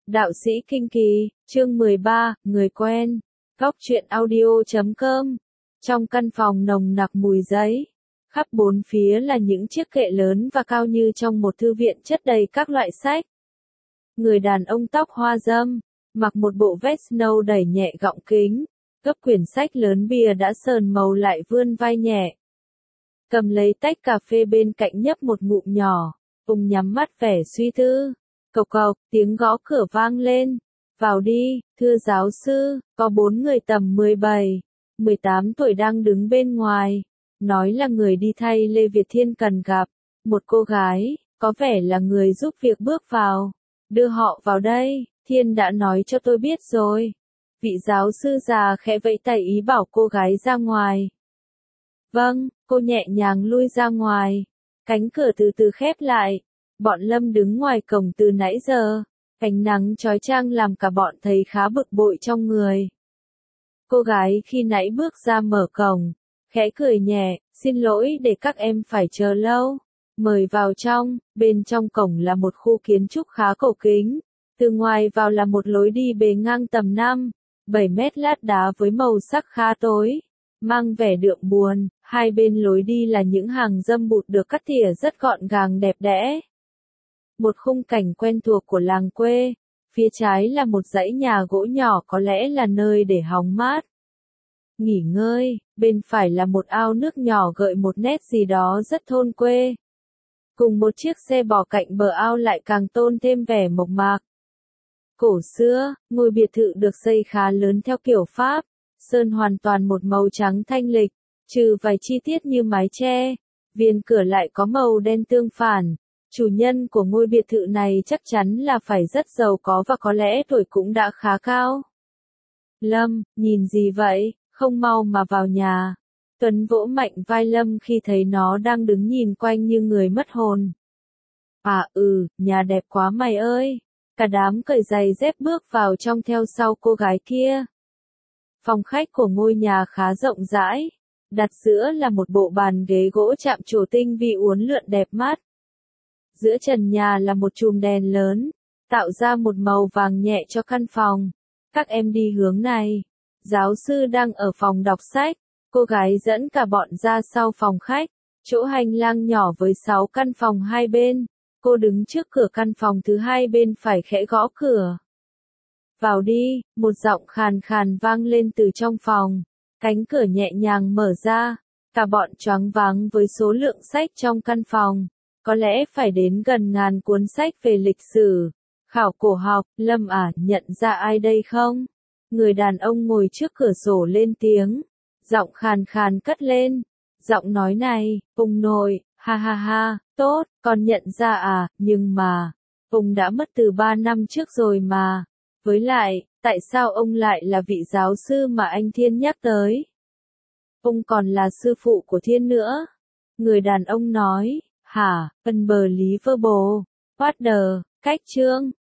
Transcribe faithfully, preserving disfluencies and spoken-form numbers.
Đạo sĩ Kinh Kỳ, chương mười ba, người quen. Góc truyện audio chấm com. Trong căn phòng nồng nặc mùi giấy, khắp bốn phía là những chiếc kệ lớn và cao như trong một thư viện chất đầy các loại sách. Người đàn ông tóc hoa râm, mặc một bộ vest nâu đẩy nhẹ gọng kính, gấp quyển sách lớn bìa đã sờn màu lại vươn vai nhẹ. Cầm lấy tách cà phê bên cạnh nhấp một ngụm nhỏ, ông nhắm mắt vẻ suy tư. Cộc cộc, tiếng gõ cửa vang lên. Vào đi, thưa giáo sư, có bốn người tầm mười bảy, mười tám tuổi đang đứng bên ngoài. Nói là người đi thay Lê Việt Thiên cần gặp. Một cô gái, có vẻ là người giúp việc bước vào. Đưa họ vào đây, Thiên đã nói cho tôi biết rồi. Vị giáo sư già khẽ vẫy tay ý bảo cô gái ra ngoài. Vâng, cô nhẹ nhàng lui ra ngoài. Cánh cửa từ từ khép lại. Bọn Lâm đứng ngoài cổng từ nãy giờ, ánh nắng chói chang làm cả bọn thấy khá bực bội trong người. Cô gái khi nãy bước ra mở cổng, khẽ cười nhẹ, xin lỗi để các em phải chờ lâu. Mời vào trong, bên trong cổng là một khu kiến trúc khá cổ kính, từ ngoài vào là một lối đi bề ngang tầm năm, bảy mét lát đá với màu sắc khá tối, mang vẻ đượm buồn, hai bên lối đi là những hàng dâm bụt được cắt tỉa rất gọn gàng đẹp đẽ. Một khung cảnh quen thuộc của làng quê, phía trái là một dãy nhà gỗ nhỏ có lẽ là nơi để hóng mát, nghỉ ngơi, bên phải là một ao nước nhỏ gợi một nét gì đó rất thôn quê. Cùng một chiếc xe bò cạnh bờ ao lại càng tôn thêm vẻ mộc mạc. Cổ xưa, ngôi biệt thự được xây khá lớn theo kiểu Pháp, sơn hoàn toàn một màu trắng thanh lịch, trừ vài chi tiết như mái che, viền cửa lại có màu đen tương phản. Chủ nhân của ngôi biệt thự này chắc chắn là phải rất giàu có và có lẽ tuổi cũng đã khá cao. Lâm, nhìn gì vậy, không mau mà vào nhà. Tuấn vỗ mạnh vai Lâm khi thấy nó đang đứng nhìn quanh như người mất hồn. À ừ, nhà đẹp quá mày ơi. Cả đám cởi giày dép bước vào trong theo sau cô gái kia. Phòng khách của ngôi nhà khá rộng rãi. Đặt giữa là một bộ bàn ghế gỗ chạm trổ tinh vi uốn lượn đẹp mắt. Giữa trần nhà là một chùm đèn lớn, tạo ra một màu vàng nhẹ cho căn phòng. Các em đi hướng này. Giáo sư đang ở phòng đọc sách. Cô gái dẫn cả bọn ra sau phòng khách, chỗ hành lang nhỏ với sáu căn phòng hai bên. Cô đứng trước cửa căn phòng thứ hai bên phải khẽ gõ cửa. Vào đi, một giọng khàn khàn vang lên từ trong phòng. Cánh cửa nhẹ nhàng mở ra, cả bọn choáng váng với số lượng sách trong căn phòng. Có lẽ phải đến gần ngàn cuốn sách về lịch sử, khảo cổ học. Lâm à, nhận ra ai đây không? Người đàn ông ngồi trước cửa sổ lên tiếng. Giọng khàn khàn cất lên. Giọng nói này, ông nội, ha ha ha, tốt, con nhận ra à, nhưng mà, ông đã mất từ ba năm trước rồi mà. Với lại, tại sao ông lại là vị giáo sư mà anh Thiên nhắc tới? Ông còn là sư phụ của Thiên nữa. Người đàn ông nói. Hả, Unbelievable, what the, cách chương,